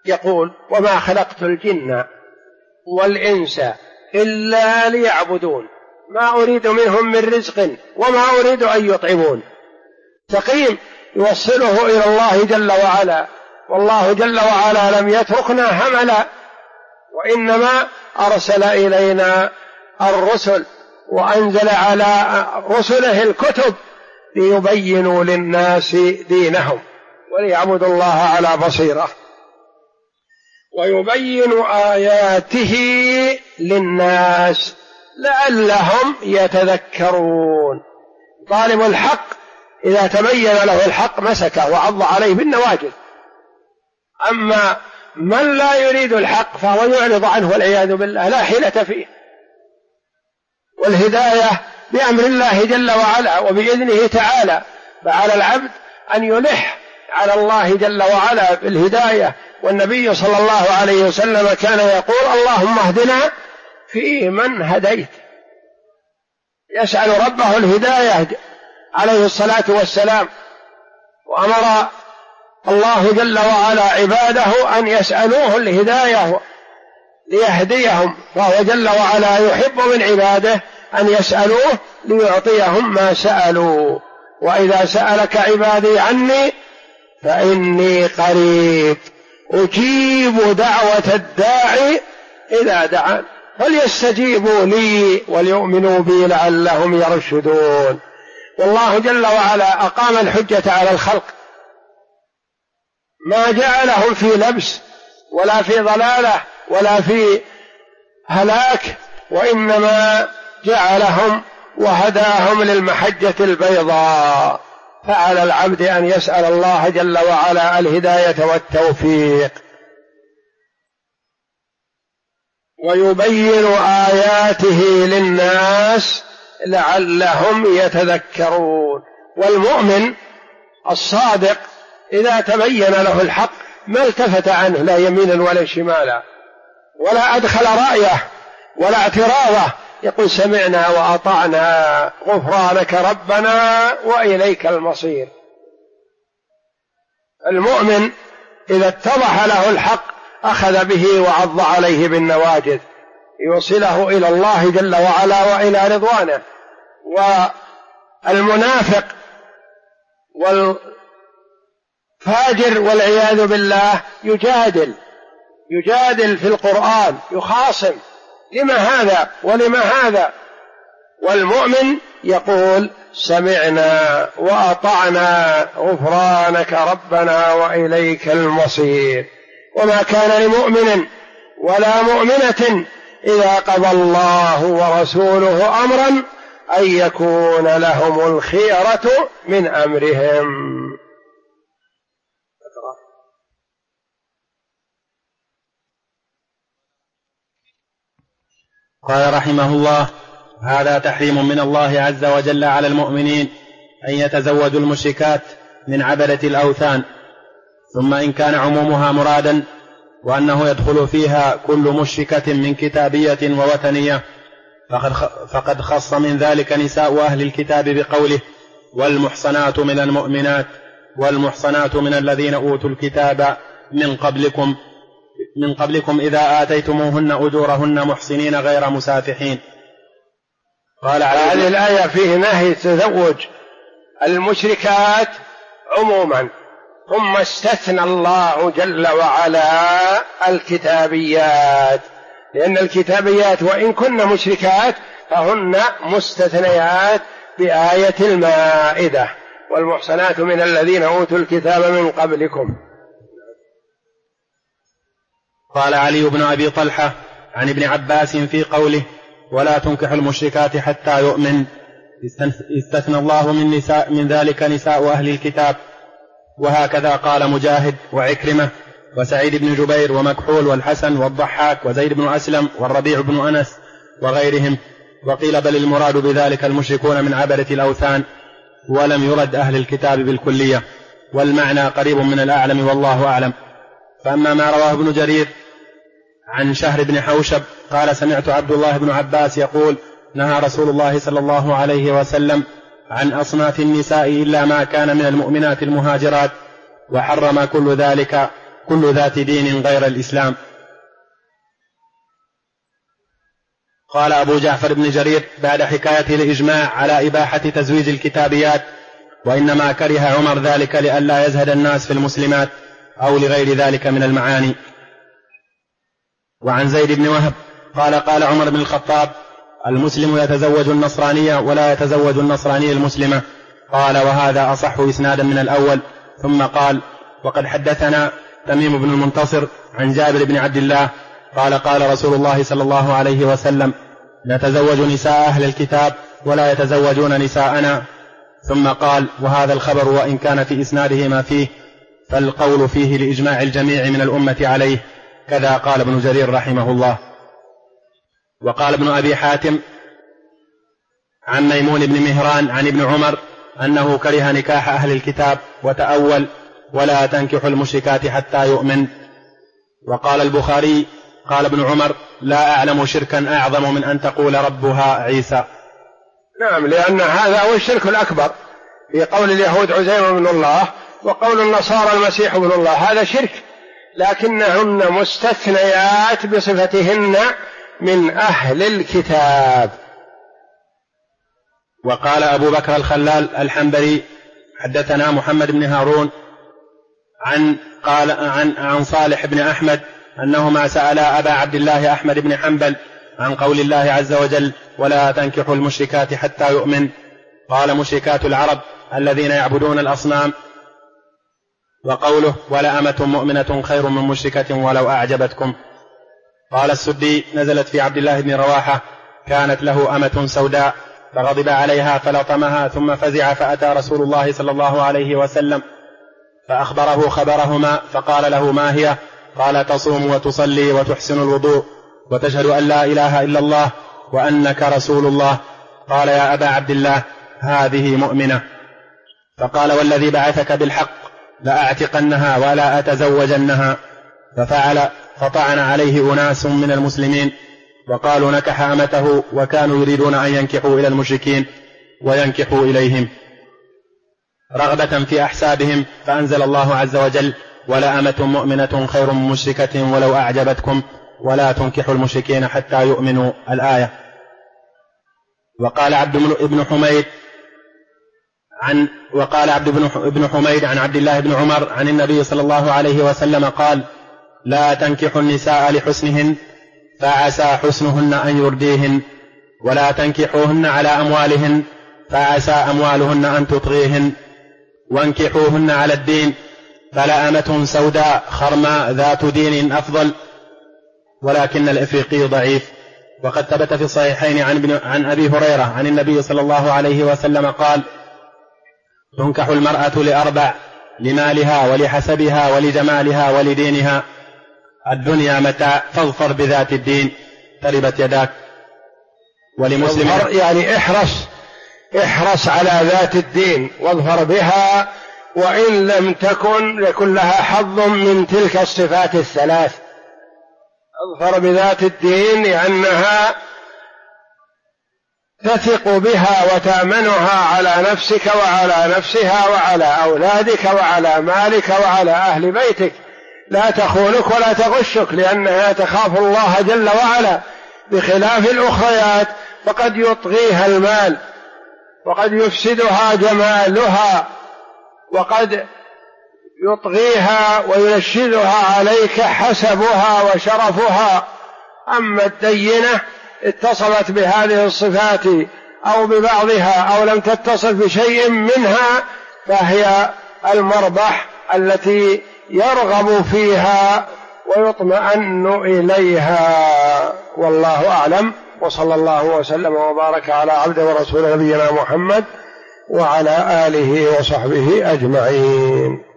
يقول وما خلقت الجن والإنس إلا ليعبدون ما أريد منهم من رزق وما أريد أن يطعمون. تقييم يوصله إلى الله جل وعلا، والله جل وعلا لم يتركنا هملا، وإنما أرسل إلينا الرسل وأنزل على رسله الكتب ليبينوا للناس دينهم وليعبدوا الله على بصيرة، ويبين آياته للناس لعلهم يتذكرون. طالب الحق إذا تبين له الحق مسكه وعض عليه بالنواجذ، أما من لا يريد الحق فهو يعرض عنه والعياذ بالله، لا حيلة فيه. والهداية بأمر الله جل وعلا وبإذنه تعالى، فعلى العبد أن يلح على الله جل وعلا بالهداية. والنبي صلى الله عليه وسلم كان يقول اللهم اهدنا فيمن هديت، يسأل ربه الهداية عليه الصلاة والسلام. وأمر الله جل وعلا عباده أن يسألوه الهداية ليهديهم، فهو جل وعلا يحب من عباده أن يسألوه ليعطيهم ما سألوا. وإذا سألك عبادي عني فإني قريب أجيب دعوة الداعي إذا دعان فليستجيبوا لي وليؤمنوا بي لعلهم يرشدون. والله جل وعلا أقام الحجة على الخلق، ما جعلهم في لبس ولا في ضلالة ولا في هلاك، وإنما جعلهم وهداهم للمحجة البيضاء. فعلى العبد أن يسأل الله جل وعلا الهداية والتوفيق، ويبين آياته للناس لعلهم يتذكرون. والمؤمن الصادق إذا تبين له الحق ما التفت عنه لا يمينا ولا شمالا، ولا أدخل رأيه ولا اعتراضه، يقول سمعنا وأطعنا غفرانك ربنا وإليك المصير. المؤمن إذا اتضح له الحق أخذ به وعض عليه بالنواجذ يوصله إلى الله جل وعلا وإلى رضوانه. والمنافق والفاجر والعياذ بالله يجادل في القرآن، يخاصم لما هذا ولما هذا، والمؤمن يقول سمعنا وأطعنا غفرانك ربنا وإليك المصير. وما كان لمؤمن ولا مؤمنة إذا قضى الله ورسوله أمرا أن يكون لهم الخيرة من أمرهم. قال رحمه الله: هذا تحريم من الله عز وجل على المؤمنين أن يتزوجوا المشركات من عبدة الأوثان. ثم إن كان عمومها مرادا وأنه يدخل فيها كل مشركة من كتابية ووثنية، فقد خص من ذلك نساء أهل الكتاب بقوله: والمحصنات من المؤمنات والمحصنات من الذين أوتوا الكتاب من قبلكم إذا آتيتموهن أجورهن محصنين غير مسافحين. قال هذه الآية فيه نهي تزوج المشركات عموما، ثم استثنى الله جل وعلا الكتابيات، لأن الكتابيات وإن كن مشركات فهن مستثنيات بآية المائدة: والمحصنات من الذين أوتوا الكتاب من قبلكم. قال علي بن أبي طلحة عن ابن عباس في قوله: ولا تنكح المشركات حتى يؤمن، استثنى الله من ذلك نساء أهل الكتاب. وهكذا قال مجاهد وعكرمة وسعيد بن جبير ومكحول والحسن والضحاك وزيد بن أسلم والربيع بن أنس وغيرهم. وقيل بل المراد بذلك المشركون من عبدة الأوثان، ولم يرد أهل الكتاب بالكلية، والمعنى قريب من الأعلم والله أعلم. فأما ما رواه ابن جرير عن شهر بن حوشب قال: سمعت عبد الله بن عباس يقول: نهى رسول الله صلى الله عليه وسلم عن أصناف النساء إلا ما كان من المؤمنات المهاجرات، وحرم كل ذات دين غير الإسلام. قال أبو جعفر بن جرير بعد حكايته الإجماع على إباحة تزويج الكتابيات: وإنما كره عمر ذلك لئلا يزهد الناس في المسلمات أو لغير ذلك من المعاني. وعن زيد بن وهب قال: قال عمر بن الخطاب: المسلم يتزوج النصرانية ولا يتزوج النصرانية المسلمة. قال: وهذا أصح إسنادا من الأول. ثم قال: وقد حدثنا تميم بن المنتصر عن جابر بن عبد الله قال: قال رسول الله صلى الله عليه وسلم: نتزوج نساء أهل الكتاب ولا يتزوجون نساءنا. ثم قال: وهذا الخبر وإن كان في إسناده ما فيه فالقول فيه لإجماع الجميع من الأمة عليه. كذا قال ابن جرير رحمه الله. وقال ابن أبي حاتم عن ميمون بن مهران عن ابن عمر أنه كره نكاح أهل الكتاب وتأول: ولا تنكح المشركات حتى يؤمن. وقال البخاري: قال ابن عمر: لا أعلم شركا أعظم من أن تقول ربها عيسى. نعم، لأن هذا هو الشرك الأكبر في قول اليهود عزير بن الله وقول النصارى المسيح ابن الله، هذا شرك، لكنهن مستثنيات بصفتهن من أهل الكتاب. وقال أبو بكر الخلال الحنبلي: حدثنا محمد بن هارون عن صالح بن أحمد أنهما سألا أبا عبد الله أحمد بن حنبل عن قول الله عز وجل: ولا تنكحوا المشركات حتى يؤمن. قال: مشركات العرب الذين يعبدون الأصنام. وقوله: ولا أمة مؤمنة خير من مشركة ولو أعجبتكم. قال السدي: نزلت في عبد الله بن رواحة: كانت له أمة سوداء فغضب عليها فلطمها ثم فزع فأتى رسول الله صلى الله عليه وسلم فأخبره خبرهما فقال له: ما هي؟ قال: تصوم وتصلي وتحسن الوضوء وتشهد أن لا إله إلا الله وأنك رسول الله. قال: يا أبا عبد الله، هذه مؤمنة. فقال: والذي بعثك بالحق لأعتقنها ولا أتزوجنها. ففعل، فطعن عليه أناس من المسلمين وقالوا: نكح أمته، وكانوا يريدون أن ينكحوا إلى المشركين وينكحوا إليهم رغبة في أحسابهم. فأنزل الله عز وجل: ولا أمة مؤمنة خير من مشركة ولو أعجبتكم ولا تنكحوا المشركين حتى يؤمنوا. الآية. وقال عبد بن حميد عن عبد الله بن عمر عن النبي صلى الله عليه وسلم قال: لا تنكحوا النساء لحسنهن فعسى حسنهن أن يرديهن، ولا تنكحوهن على أموالهن فعسى أموالهن أن تطغيهن، وانكحوهن على الدين، فلا أمة سوداء خرماء ذات دين أفضل، ولكن الإفريقي ضعيف. وقد ثبت في الصحيحين عن أبي هريرة عن النبي صلى الله عليه وسلم قال: تنكح المرأة لأربع: لمالها ولحسبها ولجمالها ولدينها. الدنيا متاع فاظفر بذات الدين تربت يداك. ولمسلم يعني احرص على ذات الدين واظفر بها، وإن لم يكن لها حظ من تلك الصفات الثلاث. اظفر بذات الدين لأنها تثق بها وتأمنها على نفسك وعلى نفسها وعلى أولادك وعلى مالك وعلى أهل بيتك، لا تخونك ولا تغشك، لأنها تخاف الله جل وعلا، بخلاف الأخريات فقد يطغيها المال وقد يفسدها جمالها وقد يطغيها وينشدها عليك حسبها وشرفها. أما الدينة اتصلت بهذه الصفات أو ببعضها أو لم تتصل بشيء منها فهي المربح التي يرغب فيها ويطمئن إليها. والله أعلم، وصلى الله وسلم وبارك على عبده ورسوله نبينا محمد وعلى آله وصحبه أجمعين.